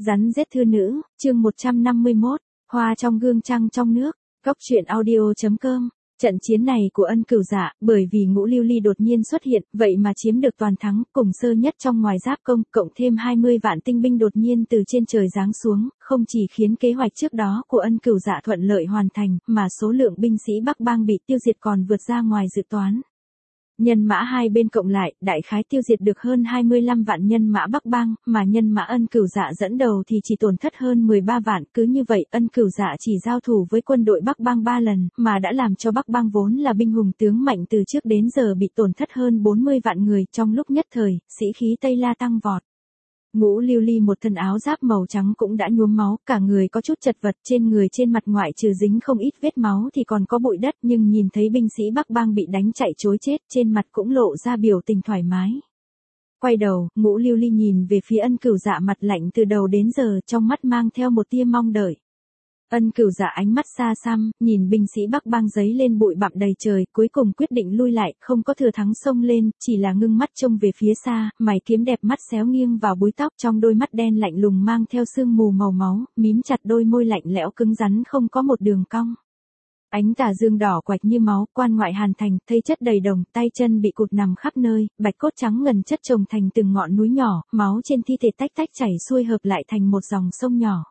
Rắn giết thư nữ, chương 151, hoa trong gương trăng trong nước, Cốc truyện audio.com. Trận chiến này của Ân Cửu Dạ, bởi vì Ngũ Lưu Ly đột nhiên xuất hiện, vậy mà chiếm được toàn thắng, cùng sơ nhất trong ngoài giáp công, cộng thêm 20 vạn tinh binh đột nhiên từ trên trời giáng xuống, không chỉ khiến kế hoạch trước đó của Ân Cửu Dạ thuận lợi hoàn thành, mà số lượng binh sĩ Bắc Bang bị tiêu diệt còn vượt ra ngoài dự toán. Nhân mã hai bên cộng lại, đại khái tiêu diệt được hơn 25 vạn nhân mã Bắc Bang, mà nhân mã Ân Cửu Dạ dẫn đầu thì chỉ tổn thất hơn 13 vạn, cứ như vậy Ân Cửu Dạ chỉ giao thủ với quân đội Bắc Bang 3 lần, mà đã làm cho Bắc Bang vốn là binh hùng tướng mạnh từ trước đến giờ bị tổn thất hơn 40 vạn người, trong lúc nhất thời, sĩ khí Tây La tăng vọt. Ngũ Lưu Ly một thân áo giáp màu trắng cũng đã nhuốm máu, cả người có chút chật vật, trên người trên mặt ngoại trừ dính không ít vết máu thì còn có bụi đất, nhưng nhìn thấy binh sĩ Bắc Bang bị đánh chạy trối chết, trên mặt cũng lộ ra biểu tình thoải mái. Quay đầu, Ngũ Lưu Ly nhìn về phía Ân Cửu Dạ mặt lạnh từ đầu đến giờ, trong mắt mang theo một tia mong đợi. Ân Cửu Dạ ánh mắt xa xăm, nhìn binh sĩ Bắc Bang giấy lên bụi bặm đầy trời, cuối cùng quyết định lui lại, không có thừa thắng xông lên, chỉ là ngưng mắt trông về phía xa, mày kiếm đẹp mắt xéo nghiêng vào búi tóc, trong đôi mắt đen lạnh lùng mang theo sương mù màu máu, mím chặt đôi môi lạnh lẽo cứng rắn không có một đường cong. Ánh tà dương đỏ quạch như máu, quan ngoại hàn thành, thây chất đầy đồng, tay chân bị cụt nằm khắp nơi, bạch cốt trắng ngần chất chồng thành từng ngọn núi nhỏ, máu trên thi thể tách tách chảy xuôi hợp lại thành một dòng sông nhỏ.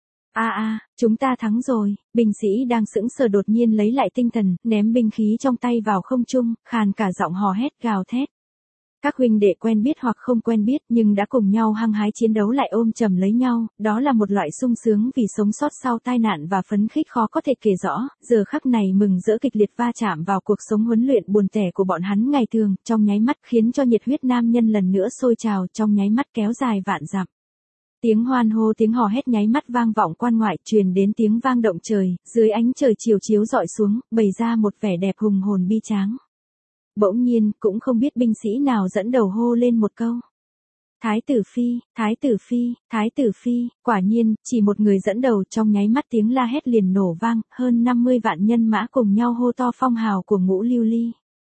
Chúng ta thắng rồi, binh sĩ đang sững sờ đột nhiên lấy lại tinh thần, ném binh khí trong tay vào không trung, khàn cả giọng hò hét gào thét. Các huynh đệ quen biết hoặc không quen biết nhưng đã cùng nhau hăng hái chiến đấu lại ôm chầm lấy nhau, đó là một loại sung sướng vì sống sót sau tai nạn và phấn khích khó có thể kể rõ, giờ khắc này mừng rỡ kịch liệt va chạm vào cuộc sống huấn luyện buồn tẻ của bọn hắn ngày thường, trong nháy mắt khiến cho nhiệt huyết nam nhân lần nữa sôi trào, trong nháy mắt kéo dài vạn dặm. Tiếng hoan hô tiếng hò hét nháy mắt vang vọng quan ngoại, truyền đến tiếng vang động trời, dưới ánh trời chiều chiếu rọi xuống, bày ra một vẻ đẹp hùng hồn bi tráng. Bỗng nhiên, cũng không biết binh sĩ nào dẫn đầu hô lên một câu. Thái tử phi, thái tử phi, thái tử phi, quả nhiên, chỉ một người dẫn đầu, trong nháy mắt tiếng la hét liền nổ vang, hơn 50 vạn nhân mã cùng nhau hô to phong hào của Ngũ Lưu Ly.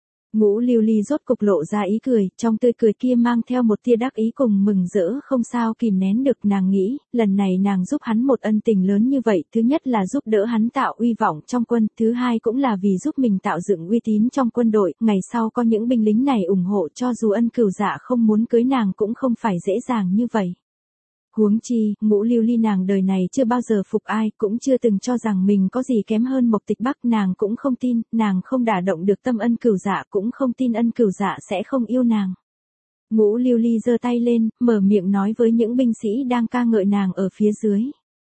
Ngũ Lưu Ly rốt cục lộ ra ý cười, trong tươi cười kia mang theo một tia đắc ý cùng mừng rỡ không sao kìm nén được, nàng nghĩ, lần này nàng giúp hắn một ân tình lớn như vậy, thứ nhất là giúp đỡ hắn tạo uy vọng trong quân, thứ hai cũng là vì giúp mình tạo dựng uy tín trong quân đội, ngày sau có những binh lính này ủng hộ cho dù Ân Cửu Dạ không muốn cưới nàng cũng không phải dễ dàng như vậy. Huống chi, Ngũ Lưu Ly nàng đời này chưa bao giờ phục ai, cũng chưa từng cho rằng mình có gì kém hơn Mộc Tịch Bắc, nàng cũng không tin, nàng không đả động được tâm Ân Cửu Dạ, cũng không tin Ân Cửu Dạ sẽ không yêu nàng. Ngũ Lưu Ly giơ tay lên, mở miệng nói với những binh sĩ đang ca ngợi nàng ở phía dưới.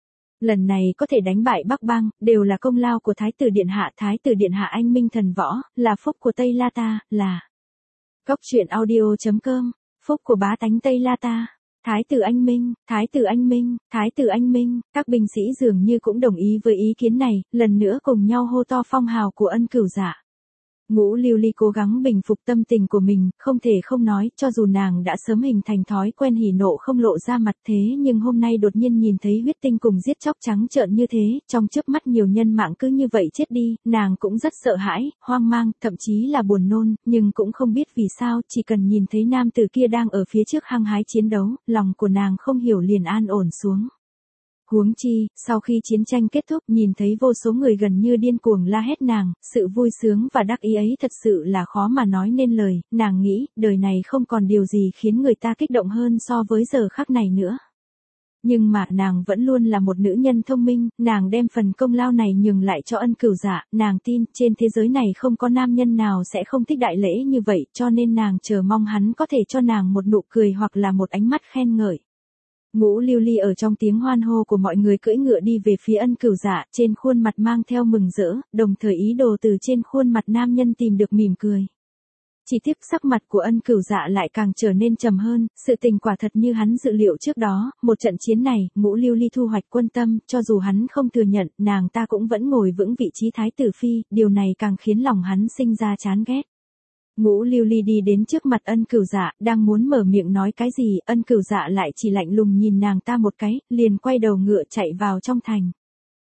Lần này có thể đánh bại Bắc Bang, đều là công lao của Thái tử Điện Hạ anh minh thần võ, là phúc của Tây La ta, là Cốc truyện audio.com, phúc của bá tánh Tây La ta. Thái tử anh minh, thái tử anh minh, thái tử anh minh, các binh sĩ dường như cũng đồng ý với ý kiến này, lần nữa cùng nhau hô to phong hào của Ân Cửu Dạ. Ngũ Lưu Ly cố gắng bình phục tâm tình của mình, không thể không nói, cho dù nàng đã sớm hình thành thói quen hỉ nộ không lộ ra mặt thế nhưng hôm nay đột nhiên nhìn thấy huyết tinh cùng giết chóc trắng trợn như thế, trong chớp mắt nhiều nhân mạng cứ như vậy chết đi, nàng cũng rất sợ hãi, hoang mang, thậm chí là buồn nôn, nhưng cũng không biết vì sao, chỉ cần nhìn thấy nam tử kia đang ở phía trước hăng hái chiến đấu, lòng của nàng không hiểu liền an ổn xuống. Huống chi, sau khi chiến tranh kết thúc nhìn thấy vô số người gần như điên cuồng la hét nàng, sự vui sướng và đắc ý ấy thật sự là khó mà nói nên lời, nàng nghĩ, đời này không còn điều gì khiến người ta kích động hơn so với giờ khắc này nữa. Nhưng mà nàng vẫn luôn là một nữ nhân thông minh, nàng đem phần công lao này nhường lại cho Ân Cửu Dạ, nàng tin trên thế giới này không có nam nhân nào sẽ không thích đại lễ như vậy, cho nên nàng chờ mong hắn có thể cho nàng một nụ cười hoặc là một ánh mắt khen ngợi. Ngũ Lưu Ly ở trong tiếng hoan hô của mọi người cưỡi ngựa đi về phía Ân Cửu Dạ, trên khuôn mặt mang theo mừng rỡ, đồng thời ý đồ từ trên khuôn mặt nam nhân tìm được mỉm cười. Chỉ tiếc sắc mặt của Ân Cửu Dạ lại càng trở nên trầm hơn, sự tình quả thật như hắn dự liệu trước đó, một trận chiến này, Ngũ Lưu Ly thu hoạch quân tâm, cho dù hắn không thừa nhận, nàng ta cũng vẫn ngồi vững vị trí thái tử phi, điều này càng khiến lòng hắn sinh ra chán ghét. Ngũ Lưu Ly đi đến trước mặt Ân Cửu Dạ, đang muốn mở miệng nói cái gì, Ân Cửu Dạ lại chỉ lạnh lùng nhìn nàng ta một cái, liền quay đầu ngựa chạy vào trong thành.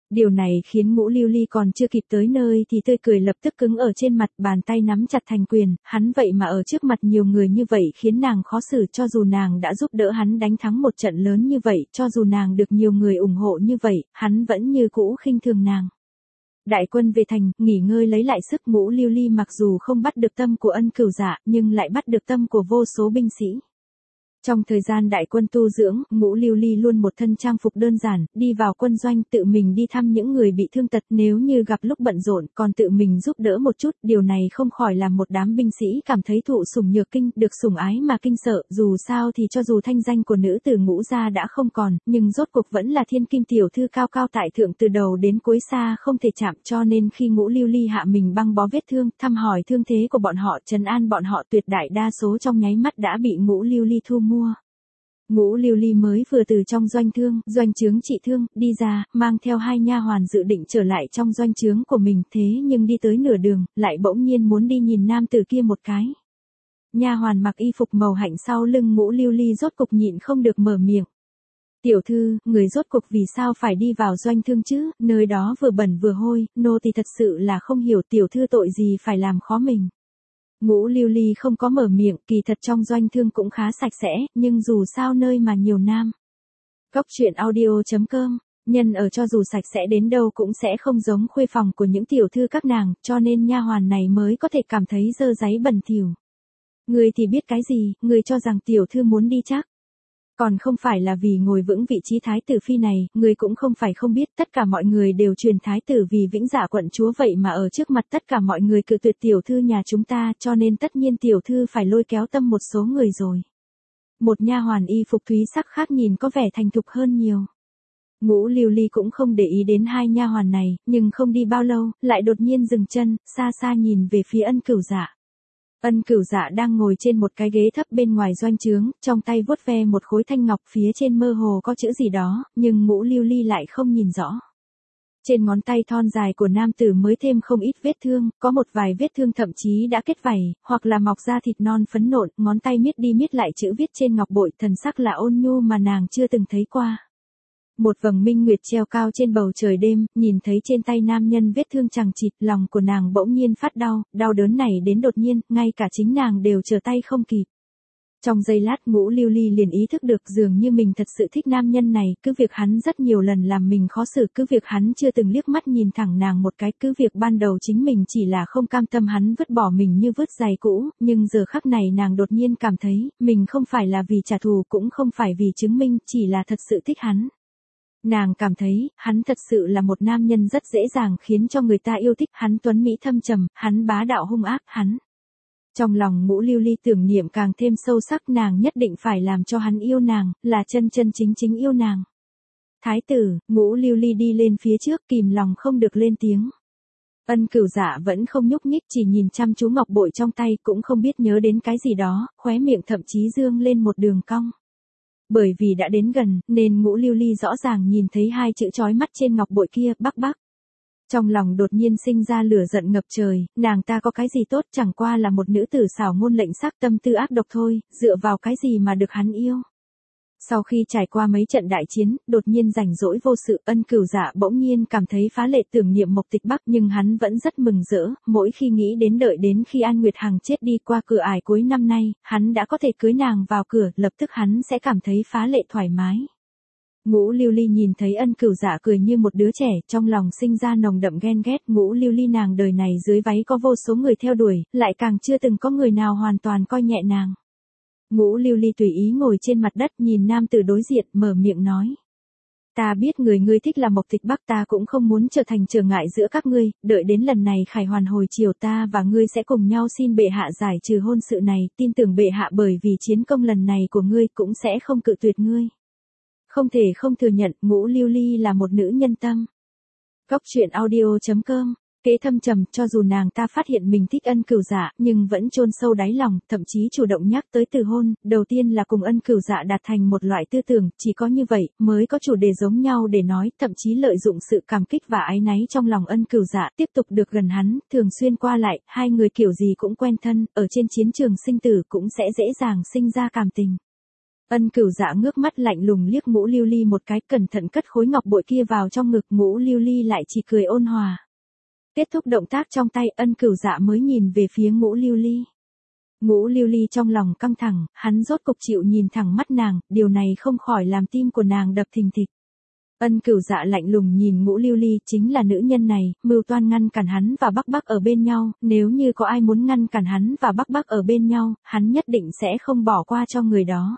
Điều này khiến Ngũ Lưu Ly còn chưa kịp tới nơi thì tươi cười lập tức cứng ở trên mặt, bàn tay nắm chặt thành quyền, hắn vậy mà ở trước mặt nhiều người như vậy khiến nàng khó xử, cho dù nàng đã giúp đỡ hắn đánh thắng một trận lớn như vậy, cho dù nàng được nhiều người ủng hộ như vậy, hắn vẫn như cũ khinh thường nàng. Đại quân về thành, nghỉ ngơi lấy lại sức. Ngũ Lưu Ly mặc dù không bắt được tâm của Ân Cửu Dạ, nhưng lại bắt được tâm của vô số binh sĩ. Trong thời gian đại quân tu dưỡng, Ngũ Lưu Ly luôn một thân trang phục đơn giản, đi vào quân doanh tự mình đi thăm những người bị thương tật, nếu như gặp lúc bận rộn còn tự mình giúp đỡ một chút, điều này không khỏi làm một đám binh sĩ cảm thấy thụ sủng nhược kinh, được sủng ái mà kinh sợ, dù sao thì cho dù thanh danh của nữ tử Ngũ gia đã không còn, nhưng rốt cuộc vẫn là thiên kim tiểu thư cao cao tại thượng từ đầu đến cuối xa không thể chạm, cho nên khi Ngũ Lưu Ly hạ mình băng bó vết thương, thăm hỏi thương thế của bọn họ, trấn an bọn họ, tuyệt đại đa số trong nháy mắt đã bị Ngũ Lưu Ly thu mua. Ngũ Lưu Ly mới vừa từ trong doanh trướng trị thương, đi ra, mang theo 2 nha hoàn dự định trở lại trong doanh trướng của mình, thế nhưng đi tới nửa đường, lại bỗng nhiên muốn đi nhìn nam tử kia một cái. Nha hoàn mặc y phục màu hạnh sau lưng Ngũ Lưu Ly rốt cục nhịn không được mở miệng. Tiểu thư, người rốt cục vì sao phải đi vào doanh thương chứ, nơi đó vừa bẩn vừa hôi, nô tỳ thật sự là không hiểu tiểu thư tội gì phải làm khó mình. Ngũ Lưu Ly không có mở miệng, kỳ thật trong doanh thương cũng khá sạch sẽ, nhưng dù sao nơi mà nhiều nam. Góc truyện audio.com, nhân ở cho dù sạch sẽ đến đâu cũng sẽ không giống khuê phòng của những tiểu thư các nàng, cho nên nha hoàn này mới có thể cảm thấy dơ dáy bẩn thỉu. Người thì biết cái gì, người cho rằng tiểu thư muốn đi chắc. Còn không phải là vì ngồi vững vị trí thái tử phi này, người cũng không phải không biết, tất cả mọi người đều truyền thái tử vì Vĩnh Dạ quận chúa, vậy mà ở trước mặt tất cả mọi người cự tuyệt tiểu thư nhà chúng ta, cho nên tất nhiên tiểu thư phải lôi kéo tâm một số người rồi. Một nha hoàn y phục thúy sắc khác nhìn có vẻ thành thục hơn nhiều. Ngũ Lưu Ly cũng không để ý đến 2 nha hoàn này, nhưng không đi bao lâu, lại đột nhiên dừng chân, xa xa nhìn về phía Ân Cửu Dạ. Ân Cửu Dạ đang ngồi trên một cái ghế thấp bên ngoài doanh trướng, trong tay vuốt ve một khối thanh ngọc, phía trên mơ hồ có chữ gì đó, nhưng Ngũ Lưu Ly lại không nhìn rõ. Trên ngón tay thon dài của nam tử mới thêm không ít vết thương, có một vài vết thương thậm chí đã kết vảy, hoặc là mọc ra thịt non phấn nộn, ngón tay miết đi miết lại chữ viết trên ngọc bội, thần sắc là ôn nhu mà nàng chưa từng thấy qua. Một vầng minh nguyệt treo cao trên bầu trời đêm, nhìn thấy trên tay nam nhân vết thương chằng chịt, lòng của nàng bỗng nhiên phát đau, đau đớn này đến đột nhiên, ngay cả chính nàng đều trở tay không kịp. Trong giây lát Ngũ Lưu Ly liền ý thức được dường như mình thật sự thích nam nhân này, cứ việc hắn rất nhiều lần làm mình khó xử, cứ việc hắn chưa từng liếc mắt nhìn thẳng nàng một cái, cứ việc ban đầu chính mình chỉ là không cam tâm hắn vứt bỏ mình như vứt giày cũ, nhưng giờ khắc này nàng đột nhiên cảm thấy, mình không phải là vì trả thù cũng không phải vì chứng minh, chỉ là thật sự thích hắn. Nàng cảm thấy, hắn thật sự là một nam nhân rất dễ dàng khiến cho người ta yêu thích, hắn tuấn mỹ thâm trầm, hắn bá đạo hung ác, hắn. Trong lòng Ngũ Lưu Ly tưởng niệm càng thêm sâu sắc, nàng nhất định phải làm cho hắn yêu nàng, là chân chân chính chính yêu nàng. Thái tử, Ngũ Lưu Ly đi lên phía trước, kìm lòng không được lên tiếng. Ân Cửu Dạ vẫn không nhúc nhích, chỉ nhìn chăm chú ngọc bội trong tay, cũng không biết nhớ đến cái gì đó, khóe miệng thậm chí dương lên một đường cong. Bởi vì đã đến gần, nên Ngũ Lưu Ly rõ ràng nhìn thấy 2 chữ chói mắt trên ngọc bội kia, Bắc Bắc. Trong lòng đột nhiên sinh ra lửa giận ngập trời, nàng ta có cái gì tốt, chẳng qua là một nữ tử xảo ngôn lệnh sắc, tâm tư ác độc thôi, dựa vào cái gì mà được hắn yêu. Sau khi trải qua mấy trận đại chiến, đột nhiên rảnh rỗi vô sự, Ân Cửu Dạ bỗng nhiên cảm thấy phá lệ tưởng niệm Mộc Tịch Bắc, nhưng hắn vẫn rất mừng rỡ, mỗi khi nghĩ đến đợi đến khi An Nguyệt Hằng chết đi qua cửa ải cuối năm nay, hắn đã có thể cưới nàng vào cửa, lập tức hắn sẽ cảm thấy phá lệ thoải mái. Ngũ Lưu Ly nhìn thấy Ân Cửu Dạ cười như một đứa trẻ, trong lòng sinh ra nồng đậm ghen ghét. Ngũ Lưu Ly nàng đời này dưới váy có vô số người theo đuổi, lại càng chưa từng có người nào hoàn toàn coi nhẹ nàng. Ngũ Lưu Ly tùy ý ngồi trên mặt đất nhìn nam tử đối diện, mở miệng nói. Ta biết ngươi thích là Mộc Tịch Bắc, ta cũng không muốn trở thành trở ngại giữa các ngươi, đợi đến lần này khải hoàn hồi chiều ta và ngươi sẽ cùng nhau xin bệ hạ giải trừ hôn sự này, tin tưởng bệ hạ bởi vì chiến công lần này của ngươi cũng sẽ không cự tuyệt ngươi. Không thể không thừa nhận, Ngũ Lưu Ly là một nữ nhân tâm. Góc truyện audio.com, kế thâm trầm, cho dù nàng ta phát hiện mình thích Ân Cửu Dạ, nhưng vẫn chôn sâu đáy lòng, thậm chí chủ động nhắc tới từ hôn, đầu tiên là cùng Ân Cửu Dạ đạt thành một loại tư tưởng, chỉ có như vậy, mới có chủ đề giống nhau để nói, thậm chí lợi dụng sự cảm kích và áy náy trong lòng Ân Cửu Dạ, tiếp tục được gần hắn, thường xuyên qua lại, 2 người kiểu gì cũng quen thân, ở trên chiến trường sinh tử cũng sẽ dễ dàng sinh ra cảm tình. Ân Cửu Dạ ngước mắt lạnh lùng liếc Ngũ Lưu Ly một cái, cẩn thận cất khối ngọc bội kia vào trong ngực. Ngũ Lưu Ly lại chỉ cười ôn hòa. Kết thúc động tác trong tay, Ân Cửu Dạ mới nhìn về phía Ngũ Lưu Ly. Ngũ Lưu Ly trong lòng căng thẳng, hắn rốt cục chịu nhìn thẳng mắt nàng, điều này không khỏi làm tim của nàng đập thình thịch. Ân Cửu Dạ lạnh lùng nhìn Ngũ Lưu Ly, chính là nữ nhân này, mưu toan ngăn cản hắn và Bắc Bắc ở bên nhau, nếu như có ai muốn ngăn cản hắn và Bắc Bắc ở bên nhau, hắn nhất định sẽ không bỏ qua cho người đó.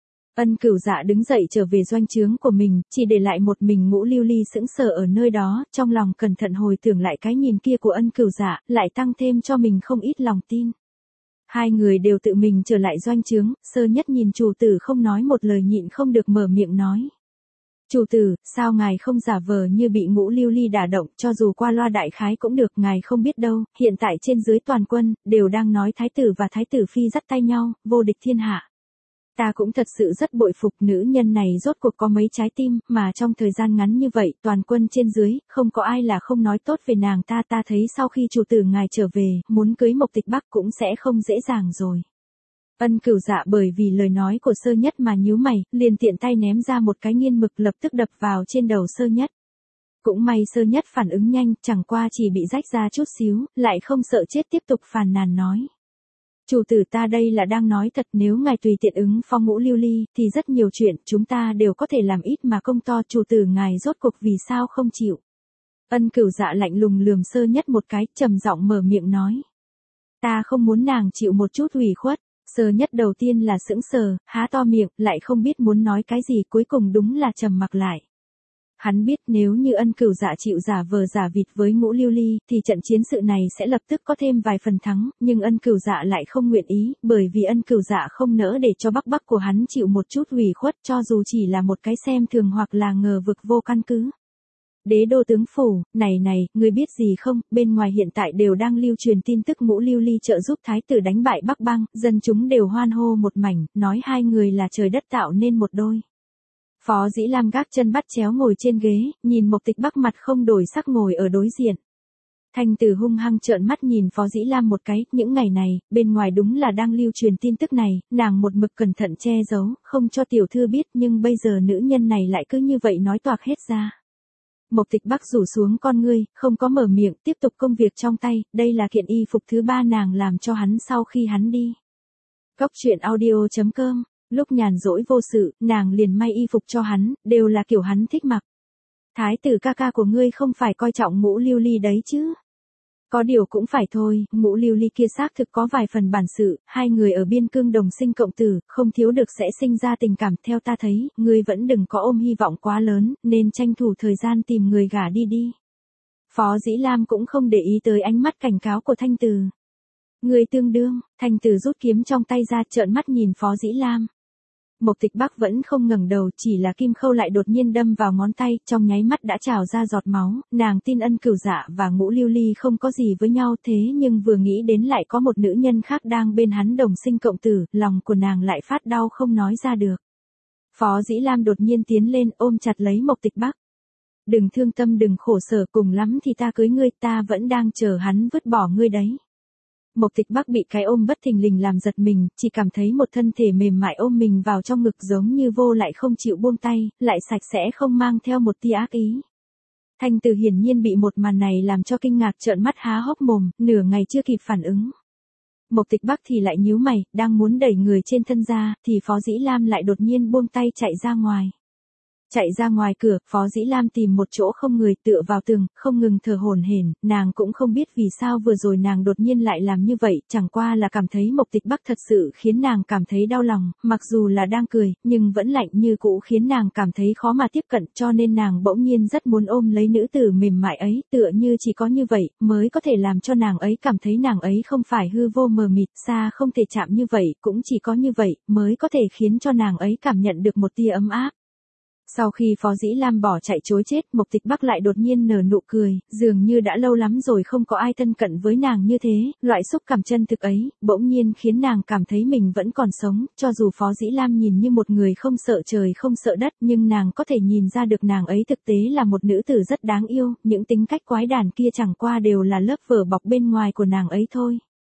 Ân Cửu Dạ đứng dậy trở về doanh trướng của mình, chỉ để lại một mình Ngũ Lưu Ly sững sờ ở nơi đó, trong lòng cẩn thận hồi tưởng lại cái nhìn kia của Ân Cửu Dạ, lại tăng thêm cho mình không ít lòng tin. Hai người đều tự mình trở lại doanh trướng, Sơ Nhất nhìn chủ tử không nói một lời, nhịn không được mở miệng nói. Chủ tử, sao ngài không giả vờ như bị Ngũ Lưu Ly đả động, cho dù qua loa đại khái cũng được, ngài không biết đâu, hiện tại trên dưới toàn quân, đều đang nói thái tử và thái tử phi dắt tay nhau, vô địch thiên hạ. Ta cũng thật sự rất bội phục nữ nhân này rốt cuộc có mấy trái tim, mà trong thời gian ngắn như vậy, toàn quân trên dưới, không có ai là không nói tốt về nàng ta. Ta thấy sau khi chủ tử ngài trở về, muốn cưới Mộc Tịch Bắc cũng sẽ không dễ dàng rồi. Ân Cửu Dạ bởi vì lời nói của Sơ Nhất mà nhíu mày, liền tiện tay ném ra một cái nghiên mực lập tức đập vào trên đầu Sơ Nhất. Cũng may Sơ Nhất phản ứng nhanh, chẳng qua chỉ bị rách ra chút xíu, lại không sợ chết tiếp tục phàn nàn nói. Chủ tử, ta đây là đang nói thật, nếu ngài tùy tiện ứng phó Ngũ Lưu Ly, thì rất nhiều chuyện, chúng ta đều có thể làm ít mà công to. Chủ tử ngài rốt cuộc vì sao không chịu? Ân Cửu Dạ lạnh lùng lườm Sơ Nhất một cái, trầm giọng mở miệng nói. Ta không muốn nàng chịu một chút ủy khuất. Sơ Nhất đầu tiên là sững sờ, há to miệng, lại không biết muốn nói cái gì, cuối cùng đúng là trầm mặc lại. Hắn biết nếu như Ân Cửu Dạ chịu giả vờ giả vịt với Ngũ Lưu Ly, thì trận chiến sự này sẽ lập tức có thêm vài phần thắng, nhưng Ân Cửu Dạ lại không nguyện ý, bởi vì Ân Cửu Dạ không nỡ để cho Bắc Bắc của hắn chịu một chút ủy khuất, cho dù chỉ là một cái xem thường hoặc là ngờ vực vô căn cứ. Đế đô tướng phủ, này, ngươi biết gì không, bên ngoài hiện tại đều đang lưu truyền tin tức Ngũ Lưu Ly trợ giúp thái tử đánh bại Bắc Bang, dân chúng đều hoan hô một mảnh, nói hai người là trời đất tạo nên một đôi. Phó Dĩ Lam gác chân bắt chéo ngồi trên ghế, nhìn Mộc Tịch Bắc mặt không đổi sắc ngồi ở đối diện. Thanh Từ hung hăng trợn mắt nhìn Phó Dĩ Lam một cái, những ngày này, bên ngoài đúng là đang lưu truyền tin tức này, nàng một mực cẩn thận che giấu, không cho tiểu thư biết, nhưng bây giờ nữ nhân này lại cứ như vậy nói toạc hết ra. Mộc Tịch Bắc rủ xuống con ngươi, không có mở miệng, tiếp tục công việc trong tay, đây là kiện y phục thứ 3 nàng làm cho hắn sau khi hắn đi. Cốc truyện audio.com. Lúc nhàn rỗi vô sự, nàng liền may y phục cho hắn, đều là kiểu hắn thích mặc. Thái tử ca ca của ngươi không phải coi trọng Ngũ Lưu Ly đấy chứ? Có điều cũng phải thôi, Ngũ Lưu Ly kia xác thực có vài phần bản sự, hai người ở biên cương đồng sinh cộng tử, không thiếu được sẽ sinh ra tình cảm. Theo ta thấy, ngươi vẫn đừng có ôm hy vọng quá lớn, nên tranh thủ thời gian tìm người gả đi. Phó Dĩ Lam cũng không để ý tới ánh mắt cảnh cáo của Thanh Từ. Người tương đương, Thanh Từ rút kiếm trong tay ra, trợn mắt nhìn Phó Dĩ Lam. Mộc Tịch Bắc vẫn không ngẩng đầu, chỉ là kim khâu lại đột nhiên đâm vào ngón tay, trong nháy mắt đã trào ra giọt máu. Nàng tin Ân Cửu Dạ và Ngũ Lưu Ly không có gì với nhau, thế nhưng vừa nghĩ đến lại có một nữ nhân khác đang bên hắn đồng sinh cộng tử, lòng của nàng lại phát đau không nói ra được. Phó Dĩ Lam đột nhiên tiến lên, ôm chặt lấy Mộc Tịch Bắc. Đừng thương tâm, đừng khổ sở, cùng lắm thì ta cưới ngươi, ta vẫn đang chờ hắn vứt bỏ ngươi đấy. Mộc Tịch Bắc bị cái ôm bất thình lình làm giật mình, chỉ cảm thấy một thân thể mềm mại ôm mình vào trong ngực, giống như vô lại không chịu buông tay, lại sạch sẽ không mang theo một tia ác ý. Thanh Từ hiển nhiên bị một màn này làm cho kinh ngạc, trợn mắt há hốc mồm, nửa ngày chưa kịp phản ứng. Mộc Tịch Bắc thì lại nhíu mày, đang muốn đẩy người trên thân ra, thì Phó Dĩ Lam lại đột nhiên buông tay chạy ra ngoài. Chạy ra ngoài cửa, Phó Dĩ Lam tìm một chỗ không người, tựa vào tường, không ngừng thở hổn hển. Nàng cũng không biết vì sao vừa rồi nàng đột nhiên lại làm như vậy, chẳng qua là cảm thấy Mộc Tịch Bắc thật sự khiến nàng cảm thấy đau lòng, mặc dù là đang cười, nhưng vẫn lạnh như cũ khiến nàng cảm thấy khó mà tiếp cận, cho nên nàng bỗng nhiên rất muốn ôm lấy nữ tử mềm mại ấy, tựa như chỉ có như vậy, mới có thể làm cho nàng ấy cảm thấy nàng ấy không phải hư vô mờ mịt, xa không thể chạm như vậy, cũng chỉ có như vậy, mới có thể khiến cho nàng ấy cảm nhận được một tia ấm áp. Sau khi Phó Dĩ Lam bỏ chạy chối chết, Mộc Tịch Bắc lại đột nhiên nở nụ cười, dường như đã lâu lắm rồi không có ai thân cận với nàng như thế, loại xúc cảm chân thực ấy, bỗng nhiên khiến nàng cảm thấy mình vẫn còn sống, cho dù Phó Dĩ Lam nhìn như một người không sợ trời không sợ đất, nhưng nàng có thể nhìn ra được nàng ấy thực tế là một nữ tử rất đáng yêu, những tính cách quái đản kia chẳng qua đều là lớp vỏ bọc bên ngoài của nàng ấy thôi.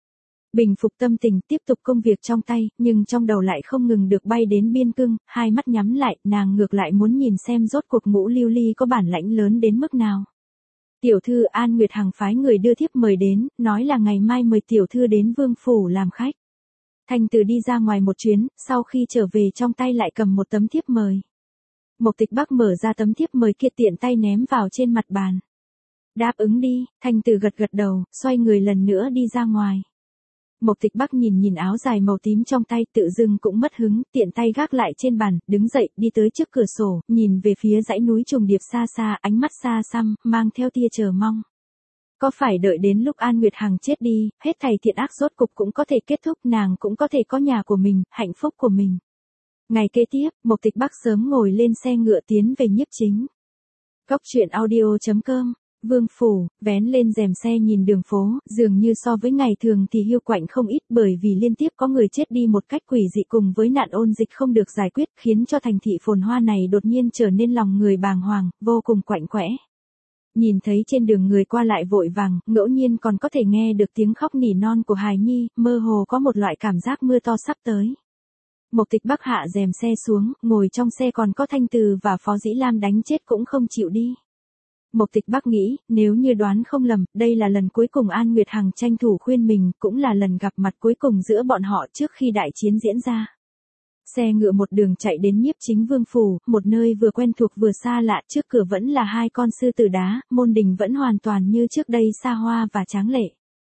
Bình phục tâm tình, tiếp tục công việc trong tay, nhưng trong đầu lại không ngừng được bay đến biên cương, hai mắt nhắm lại, nàng ngược lại muốn nhìn xem rốt cuộc Ngũ Lưu Ly có bản lãnh lớn đến mức nào. Tiểu thư An Nguyệt Hằng phái người đưa thiếp mời đến, nói là ngày mai mời tiểu thư đến vương phủ làm khách. Thanh Từ đi ra ngoài một chuyến, sau khi trở về trong tay lại cầm một tấm thiếp mời. Mộc Tịch Bắc mở ra tấm thiếp mời kia tiện tay ném vào trên mặt bàn. Đáp ứng đi, Thanh Từ gật gật đầu, xoay người lần nữa đi ra ngoài. Mộc Tịch Bắc nhìn áo dài màu tím trong tay tự dưng cũng mất hứng, tiện tay gác lại trên bàn, đứng dậy, đi tới trước cửa sổ, nhìn về phía dãy núi trùng điệp xa xa, ánh mắt xa xăm, mang theo tia chờ mong. Có phải đợi đến lúc An Nguyệt Hằng chết đi, hết thảy thiện ác rốt cục cũng có thể kết thúc, nàng cũng có thể có nhà của mình, hạnh phúc của mình. Ngày kế tiếp, Mộc Tịch Bắc sớm ngồi lên xe ngựa tiến về Nhiếp Chính. Góc truyện audio.com, Vương phủ, vén lên rèm xe nhìn đường phố, dường như so với ngày thường thì hiu quạnh không ít, bởi vì liên tiếp có người chết đi một cách quỷ dị cùng với nạn ôn dịch không được giải quyết, khiến cho thành thị phồn hoa này đột nhiên trở nên lòng người bàng hoàng, vô cùng quạnh quẽ. Nhìn thấy trên đường người qua lại vội vàng, ngẫu nhiên còn có thể nghe được tiếng khóc nỉ non của hài nhi, mơ hồ có một loại cảm giác mưa to sắp tới. Mộc Tịch Bắc hạ rèm xe xuống, ngồi trong xe còn có Thanh Từ và Phó Dĩ Lam đánh chết cũng không chịu đi. Mộc Tịch Bắc nghĩ, nếu như đoán không lầm, đây là lần cuối cùng An Nguyệt Hằng tranh thủ khuyên mình, cũng là lần gặp mặt cuối cùng giữa bọn họ trước khi đại chiến diễn ra. Xe ngựa một đường chạy đến Nhiếp Chính Vương phủ, một nơi vừa quen thuộc vừa xa lạ, trước cửa vẫn là hai con sư tử đá, môn đình vẫn hoàn toàn như trước đây xa hoa và tráng lệ.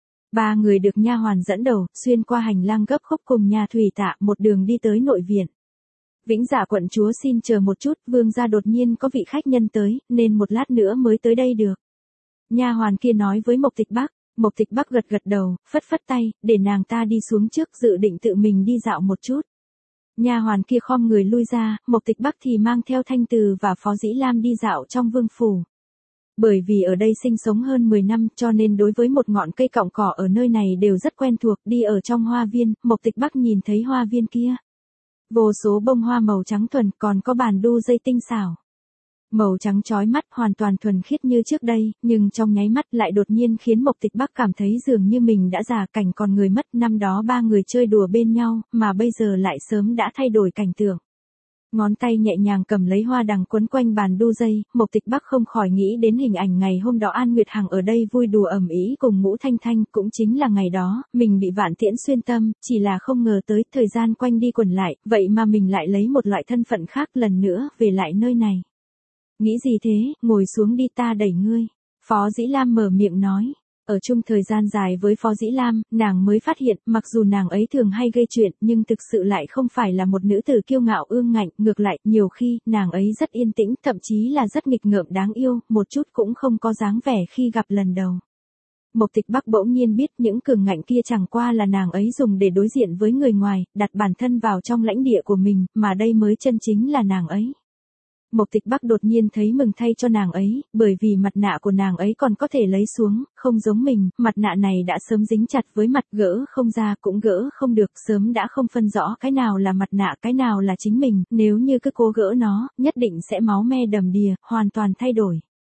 Ba người được nha hoàn dẫn đầu, xuyên qua hành lang gấp khúc cùng nhà thủy tạ, một đường đi tới nội viện. Vĩnh Dạ quận chúa xin chờ một chút, vương gia đột nhiên có vị khách nhân tới, nên một lát nữa mới tới đây được. Nha hoàn kia nói với Mộc Tịch Bắc gật gật đầu, phất phất tay, để nàng ta đi xuống trước, dự định tự mình đi dạo một chút. Nha hoàn kia khom người lui ra, Mộc Tịch Bắc thì mang theo Thanh Từ và Phó Dĩ Lam đi dạo trong vương phủ. Bởi vì ở đây sinh sống hơn 10 năm cho nên đối với một ngọn cây cọng cỏ ở nơi này đều rất quen thuộc, đi ở trong hoa viên, Mộc Tịch Bắc nhìn thấy hoa viên kia. Vô số bông hoa màu trắng thuần, còn có bàn đu dây tinh xảo. Màu trắng chói mắt, hoàn toàn thuần khiết như trước đây, nhưng trong nháy mắt lại đột nhiên khiến Mộc Tịch Bắc cảm thấy dường như mình đã già, cảnh còn người mất, năm đó ba người chơi đùa bên nhau, mà bây giờ lại sớm đã thay đổi cảnh tượng. Ngón tay nhẹ nhàng cầm lấy hoa đằng quấn quanh bàn đu dây, Mộc Tịch Bắc không khỏi nghĩ đến hình ảnh ngày hôm đó An Nguyệt Hằng ở đây vui đùa ầm ĩ cùng Ngũ Thanh Thanh, cũng chính là ngày đó, mình bị vạn tiễn xuyên tâm, chỉ là không ngờ tới, thời gian quanh đi quẩn lại, vậy mà mình lại lấy một loại thân phận khác lần nữa, về lại nơi này. Nghĩ gì thế, ngồi xuống đi ta đẩy ngươi. Phó Dĩ Lam mở miệng nói. Ở chung thời gian dài với Phó Dĩ Lam, nàng mới phát hiện, mặc dù nàng ấy thường hay gây chuyện, nhưng thực sự lại không phải là một nữ tử kiêu ngạo ương ngạnh, ngược lại, nhiều khi, nàng ấy rất yên tĩnh, thậm chí là rất nghịch ngợm đáng yêu, một chút cũng không có dáng vẻ khi gặp lần đầu. Mộc Tịch Bắc bỗng nhiên biết những cường ngạnh kia chẳng qua là nàng ấy dùng để đối diện với người ngoài, đặt bản thân vào trong lãnh địa của mình, mà đây mới chân chính là nàng ấy. Mộc Tịch Bắc đột nhiên thấy mừng thay cho nàng ấy, bởi vì mặt nạ của nàng ấy còn có thể lấy xuống, không giống mình, mặt nạ này đã sớm dính chặt với mặt, gỡ không ra cũng gỡ không được, sớm đã không phân rõ cái nào là mặt nạ cái nào là chính mình, nếu như cứ cố gỡ nó, nhất định sẽ máu me đầm đìa, hoàn toàn thay đổi.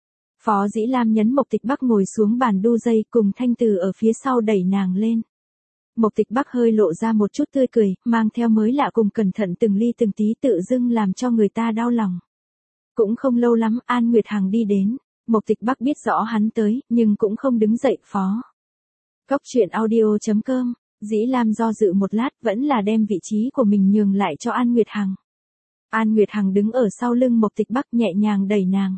Phó Dĩ Lam nhấn Mộc Tịch Bắc ngồi xuống bàn đu dây, cùng Thanh Từ ở phía sau đẩy nàng lên. Mộc Tịch Bắc hơi lộ ra một chút tươi cười, mang theo mới lạ cùng cẩn thận từng ly từng tí, tự dưng làm cho người ta đau lòng. Cũng không lâu lắm, An Nguyệt Hằng đi đến. Mộc Tịch Bắc biết rõ hắn tới, nhưng cũng không đứng dậy. Phó. Góc truyện audio.com, Dĩ Lam do dự một lát, vẫn là đem vị trí của mình nhường lại cho An Nguyệt Hằng. An Nguyệt Hằng đứng ở sau lưng Mộc Tịch Bắc, nhẹ nhàng đẩy nàng.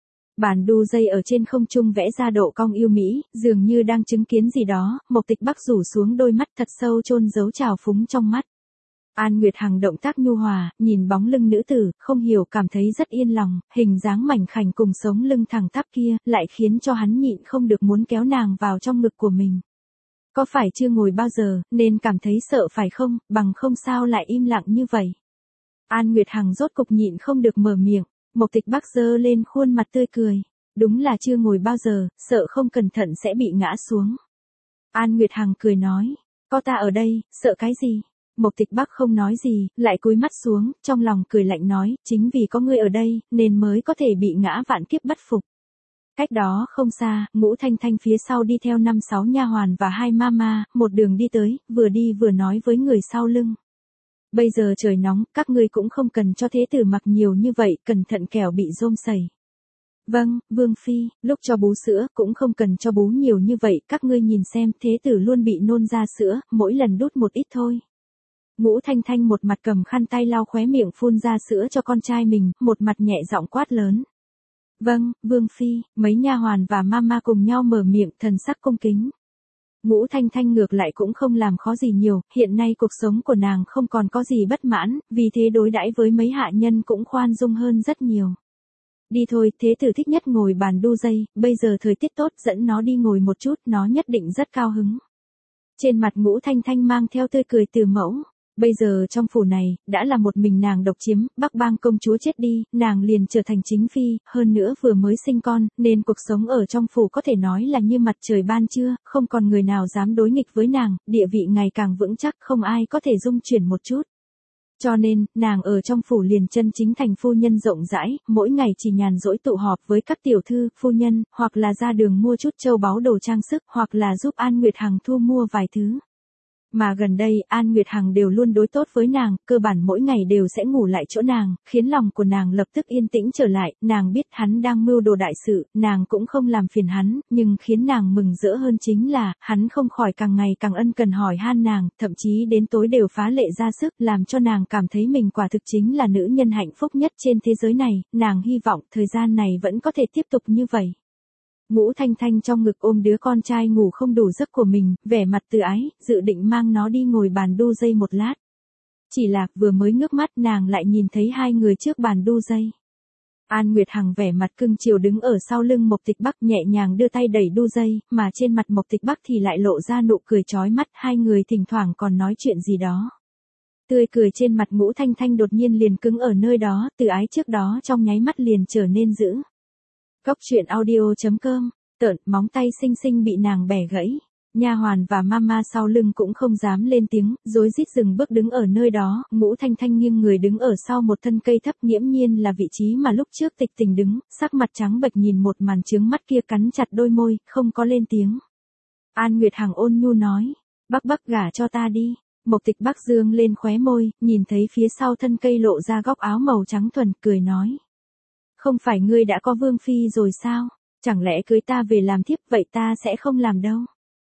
Bàn đu dây ở trên không trung vẽ ra độ cong yêu mỹ, dường như đang chứng kiến gì đó, Mộc Tịch Bắc rủ xuống đôi mắt thật sâu chôn giấu trào phúng trong mắt. An Nguyệt Hằng động tác nhu hòa, nhìn bóng lưng nữ tử, không hiểu cảm thấy rất yên lòng, hình dáng mảnh khảnh cùng sống lưng thẳng tắp kia, lại khiến cho hắn nhịn không được muốn kéo nàng vào trong ngực của mình. Có phải chưa ngồi bao giờ, nên cảm thấy sợ phải không, bằng không sao lại im lặng như vậy. An Nguyệt Hằng rốt cục nhịn không được mở miệng, Mộc Tịch Bắc giơ lên khuôn mặt tươi cười. Đúng là chưa ngồi bao giờ, sợ không cẩn thận sẽ bị ngã xuống. An Nguyệt Hằng cười nói, có ta ở đây, sợ cái gì? Mộc Tịch Bắc không nói gì, lại cúi mắt xuống, trong lòng cười lạnh nói, chính vì có ngươi ở đây, nên mới có thể bị ngã vạn kiếp bất phục. Cách đó không xa, Ngũ Thanh Thanh phía sau đi theo 5-6 nha hoàn và 2 mama, một đường đi tới, vừa đi vừa nói với người sau lưng. Bây giờ trời nóng, các ngươi cũng không cần cho thế tử mặc nhiều như vậy, cẩn thận kẻo bị rôm sẩy. Vâng, Vương Phi, lúc cho bú sữa, cũng không cần cho bú nhiều như vậy, các ngươi nhìn xem, thế tử luôn bị nôn ra sữa, mỗi lần đút một ít thôi. Ngũ Thanh Thanh một mặt cầm khăn tay lau khóe miệng phun ra sữa cho con trai mình, một mặt nhẹ giọng quát lớn. Vâng, Vương Phi, mấy nha hoàn và mama cùng nhau mở miệng thần sắc cung kính. Ngũ Thanh Thanh ngược lại cũng không làm khó gì nhiều, hiện nay cuộc sống của nàng không còn có gì bất mãn, vì thế đối đãi với mấy hạ nhân cũng khoan dung hơn rất nhiều. Đi thôi, thế tử thích nhất ngồi bàn đu dây, bây giờ thời tiết tốt dẫn nó đi ngồi một chút, nó nhất định rất cao hứng. Trên mặt Ngũ Thanh Thanh mang theo tươi cười từ mẫu. Bây giờ trong phủ này, đã là một mình nàng độc chiếm, Bắc Bang công chúa chết đi, nàng liền trở thành chính phi, hơn nữa vừa mới sinh con, nên cuộc sống ở trong phủ có thể nói là như mặt trời ban trưa, không còn người nào dám đối nghịch với nàng, địa vị ngày càng vững chắc, không ai có thể dung chuyển một chút. Cho nên, nàng ở trong phủ liền chân chính thành phu nhân rộng rãi, mỗi ngày chỉ nhàn rỗi tụ họp với các tiểu thư, phu nhân, hoặc là ra đường mua chút châu báu đồ trang sức, hoặc là giúp An Nguyệt Hằng thu mua vài thứ. Mà gần đây, An Nguyệt Hằng đều luôn đối tốt với nàng, cơ bản mỗi ngày đều sẽ ngủ lại chỗ nàng, khiến lòng của nàng lập tức yên tĩnh trở lại, nàng biết hắn đang mưu đồ đại sự, nàng cũng không làm phiền hắn, nhưng khiến nàng mừng rỡ hơn chính là, hắn không khỏi càng ngày càng ân cần hỏi han nàng, thậm chí đến tối đều phá lệ ra sức, làm cho nàng cảm thấy mình quả thực chính là nữ nhân hạnh phúc nhất trên thế giới này, nàng hy vọng thời gian này vẫn có thể tiếp tục như vậy. Ngũ Thanh Thanh trong ngực ôm đứa con trai ngủ không đủ giấc của mình, vẻ mặt từ ái, dự định mang nó đi ngồi bàn đu dây một lát. Chỉ là, vừa mới ngước mắt nàng lại nhìn thấy hai người trước bàn đu dây. An Nguyệt Hằng vẻ mặt cưng chiều đứng ở sau lưng Mộc Tịch Bắc nhẹ nhàng đưa tay đẩy đu dây, mà trên mặt Mộc Tịch Bắc thì lại lộ ra nụ cười chói mắt, hai người thỉnh thoảng còn nói chuyện gì đó. Tươi cười trên mặt Ngũ Thanh Thanh đột nhiên liền cứng ở nơi đó, từ ái trước đó trong nháy mắt liền trở nên dữ. Góc truyện audio.com, tợn, móng tay xinh xinh bị nàng bẻ gãy. Nha hoàn và mama sau lưng cũng không dám lên tiếng, rối rít dừng bước đứng ở nơi đó, Ngũ Thanh Thanh nghiêng người đứng ở sau một thân cây thấp, nghiễm nhiên là vị trí mà lúc trước Tịch Tình đứng, sắc mặt trắng bệch nhìn một màn chướng mắt kia, cắn chặt đôi môi, không có lên tiếng. An Nguyệt Hằng ôn nhu nói, Bắc Bắc gả cho ta đi. Mộc Tịch Bắc dương lên khóe môi, nhìn thấy phía sau thân cây lộ ra góc áo màu trắng thuần, cười nói. Không phải ngươi đã có Vương Phi rồi sao? Chẳng lẽ cưới ta về làm thiếp, vậy ta sẽ không làm đâu.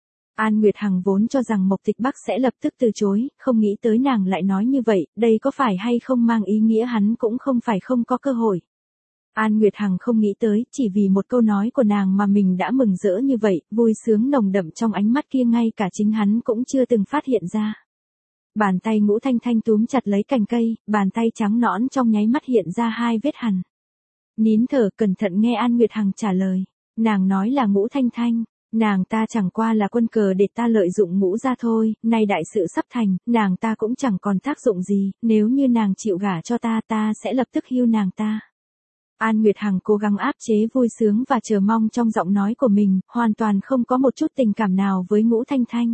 An Nguyệt Hằng vốn cho rằng Mộc Tịch Bắc sẽ lập tức từ chối, không nghĩ tới nàng lại nói như vậy, đây có phải hay không mang ý nghĩa hắn cũng không phải không có cơ hội. An Nguyệt Hằng không nghĩ tới, chỉ vì một câu nói của nàng mà mình đã mừng rỡ như vậy, vui sướng nồng đậm trong ánh mắt kia ngay cả chính hắn cũng chưa từng phát hiện ra. Bàn tay Ngũ Thanh Thanh túm chặt lấy cành cây, bàn tay trắng nõn trong nháy mắt hiện ra hai vết hằn. Nín thở cẩn thận nghe An Nguyệt Hằng trả lời. Nàng nói là Ngũ Thanh Thanh, nàng ta chẳng qua là quân cờ để ta lợi dụng Ngũ ra thôi, nay đại sự sắp thành, nàng ta cũng chẳng còn tác dụng gì, nếu như nàng chịu gả cho ta, ta sẽ lập tức hưu nàng ta. An Nguyệt Hằng cố gắng áp chế vui sướng và chờ mong trong giọng nói của mình, hoàn toàn không có một chút tình cảm nào với Ngũ Thanh Thanh.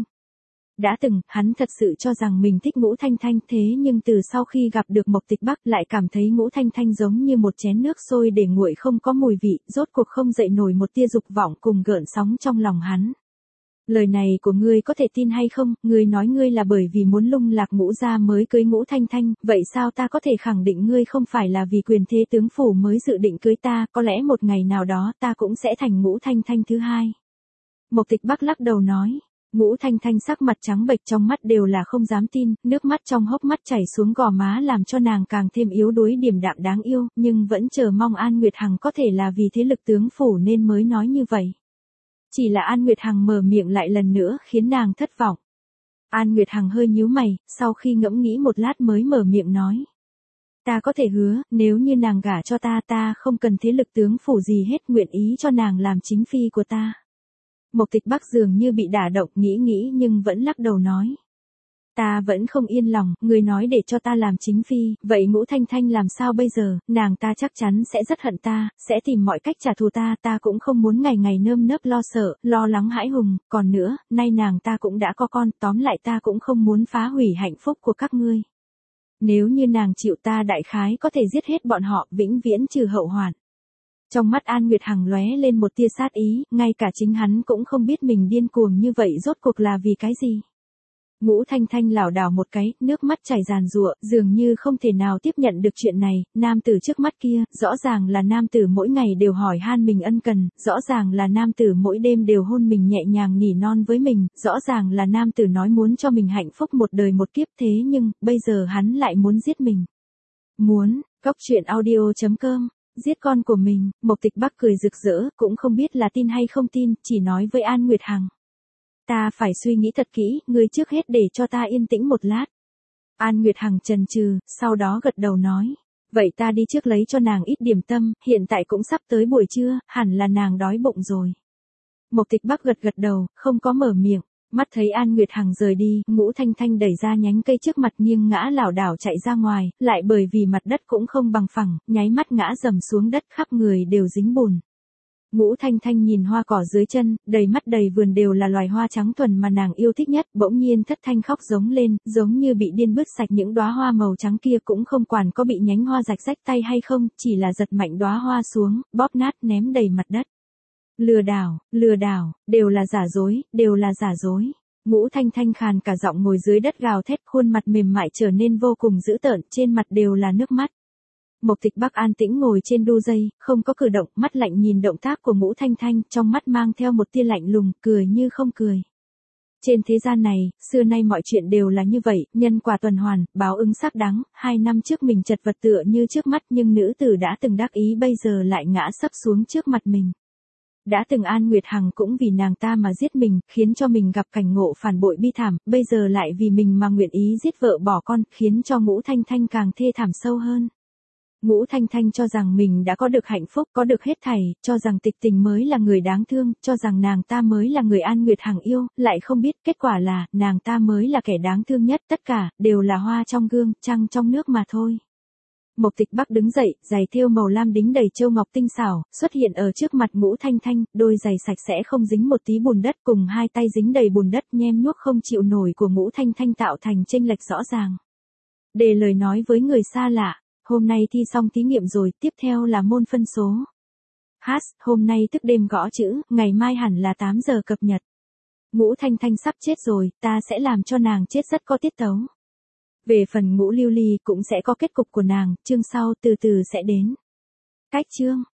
Đã từng, hắn thật sự cho rằng mình thích Ngũ Thanh Thanh, thế nhưng từ sau khi gặp được Mộc Tịch Bắc lại cảm thấy Ngũ Thanh Thanh giống như một chén nước sôi để nguội không có mùi vị, rốt cuộc không dậy nổi một tia dục vọng cùng gợn sóng trong lòng hắn. Lời này của ngươi có thể tin hay không, ngươi nói ngươi là bởi vì muốn lung lạc Ngũ gia mới cưới Ngũ Thanh Thanh, vậy sao ta có thể khẳng định ngươi không phải là vì quyền thế tướng phủ mới dự định cưới ta, có lẽ một ngày nào đó ta cũng sẽ thành Ngũ Thanh Thanh thứ hai. Mộc Tịch Bắc lắc đầu nói. Ngũ Thanh Thanh sắc mặt trắng bệch, trong mắt đều là không dám tin, nước mắt trong hốc mắt chảy xuống gò má làm cho nàng càng thêm yếu đuối điềm đạm đáng yêu, nhưng vẫn chờ mong An Nguyệt Hằng có thể là vì thế lực tướng phủ nên mới nói như vậy. Chỉ là An Nguyệt Hằng mở miệng lại lần nữa khiến nàng thất vọng. An Nguyệt Hằng hơi nhíu mày, sau khi ngẫm nghĩ một lát mới mở miệng nói. Ta có thể hứa, nếu như nàng gả cho ta, ta không cần thế lực tướng phủ gì hết, nguyện ý cho nàng làm chính phi của ta. Mộc Tịch Bắc dường như bị đả động, nghĩ nhưng vẫn lắc đầu nói. Ta vẫn không yên lòng, người nói để cho ta làm chính phi, vậy Ngũ Thanh Thanh làm sao bây giờ, nàng ta chắc chắn sẽ rất hận ta, sẽ tìm mọi cách trả thù ta, ta cũng không muốn ngày ngày nơm nớp lo sợ, lo lắng hãi hùng, còn nữa, nay nàng ta cũng đã có con, tóm lại ta cũng không muốn phá hủy hạnh phúc của các ngươi. Nếu như nàng chịu ta đại khái có thể giết hết bọn họ, vĩnh viễn trừ hậu hoạn. Trong mắt An Nguyệt Hằng lóe lên một tia sát ý, ngay cả chính hắn cũng không biết mình điên cuồng như vậy rốt cuộc là vì cái gì. Ngũ Thanh Thanh lảo đảo một cái, nước mắt chảy ràn rụa, dường như không thể nào tiếp nhận được chuyện này, nam tử trước mắt kia, rõ ràng là nam tử mỗi ngày đều hỏi han mình ân cần, rõ ràng là nam tử mỗi đêm đều hôn mình nhẹ nhàng nỉ non với mình, rõ ràng là nam tử nói muốn cho mình hạnh phúc một đời một kiếp thế nhưng, bây giờ hắn lại muốn giết mình. Muốn, Cóc truyện audio.com, giết con của mình, Mộc Tịch Bắc cười rực rỡ, cũng không biết là tin hay không tin, chỉ nói với An Nguyệt Hằng. Ta phải suy nghĩ thật kỹ, ngươi trước hết để cho ta yên tĩnh một lát. An Nguyệt Hằng chần chừ, sau đó gật đầu nói. Vậy ta đi trước lấy cho nàng ít điểm tâm, hiện tại cũng sắp tới buổi trưa, hẳn là nàng đói bụng rồi. Mộc Tịch Bắc gật gật đầu, không có mở miệng. Mắt thấy An Nguyệt Hằng rời đi, Ngũ Thanh Thanh đẩy ra nhánh cây trước mặt nghiêng ngã lảo đảo chạy ra ngoài, lại bởi vì mặt đất cũng không bằng phẳng, nháy mắt ngã dầm xuống đất khắp người đều dính bùn. Ngũ Thanh Thanh nhìn hoa cỏ dưới chân, đầy mắt đầy vườn đều là loài hoa trắng thuần mà nàng yêu thích nhất, bỗng nhiên thất thanh khóc giống lên, giống như bị điên bứt sạch những đóa hoa màu trắng kia cũng không quản có bị nhánh hoa rạch rách tay hay không, chỉ là giật mạnh đóa hoa xuống, bóp nát ném đầy mặt đất. Lừa đảo, đều là giả dối, đều là giả dối. Ngũ Thanh Thanh khàn cả giọng ngồi dưới đất gào thét, khuôn mặt mềm mại trở nên vô cùng dữ tợn, trên mặt đều là nước mắt. Mộc Tịch Bắc an tĩnh ngồi trên đu dây, không có cử động, mắt lạnh nhìn động tác của Ngũ Thanh Thanh, trong mắt mang theo một tia lạnh lùng, cười như không cười. Trên thế gian này, xưa nay mọi chuyện đều là như vậy, nhân quả tuần hoàn, báo ứng xác đáng, 2 năm trước mình chật vật tựa như trước mắt nhưng nữ tử đã từng đắc ý bây giờ lại ngã sấp xuống trước mặt mình. Đã từng An Nguyệt Hằng cũng vì nàng ta mà giết mình, khiến cho mình gặp cảnh ngộ phản bội bi thảm, bây giờ lại vì mình mà nguyện ý giết vợ bỏ con, khiến cho Ngũ Thanh Thanh càng thê thảm sâu hơn. Ngũ Thanh Thanh cho rằng mình đã có được hạnh phúc, có được hết thảy, cho rằng Tịch Tình mới là người đáng thương, cho rằng nàng ta mới là người An Nguyệt Hằng yêu, lại không biết kết quả là, nàng ta mới là kẻ đáng thương nhất, tất cả, đều là hoa trong gương, trăng trong nước mà thôi. Mộc Tịch Bắc đứng dậy, giày thêu màu lam đính đầy châu ngọc tinh xảo, xuất hiện ở trước mặt Ngũ Thanh Thanh, đôi giày sạch sẽ không dính một tí bùn đất cùng hai tay dính đầy bùn đất nhem nhuốc không chịu nổi của Ngũ Thanh Thanh tạo thành chênh lệch rõ ràng. Để lời nói với người xa lạ. Hôm nay thi xong thí nghiệm rồi, tiếp theo là môn phân số. Hôm nay thức đêm gõ chữ, ngày mai hẳn là 8 giờ cập nhật. Ngũ Thanh Thanh sắp chết rồi, ta sẽ làm cho nàng chết rất có tiết tấu. Về phần Ngũ Lưu Ly cũng sẽ có kết cục của nàng, chương sau từ từ sẽ đến. Cách chương.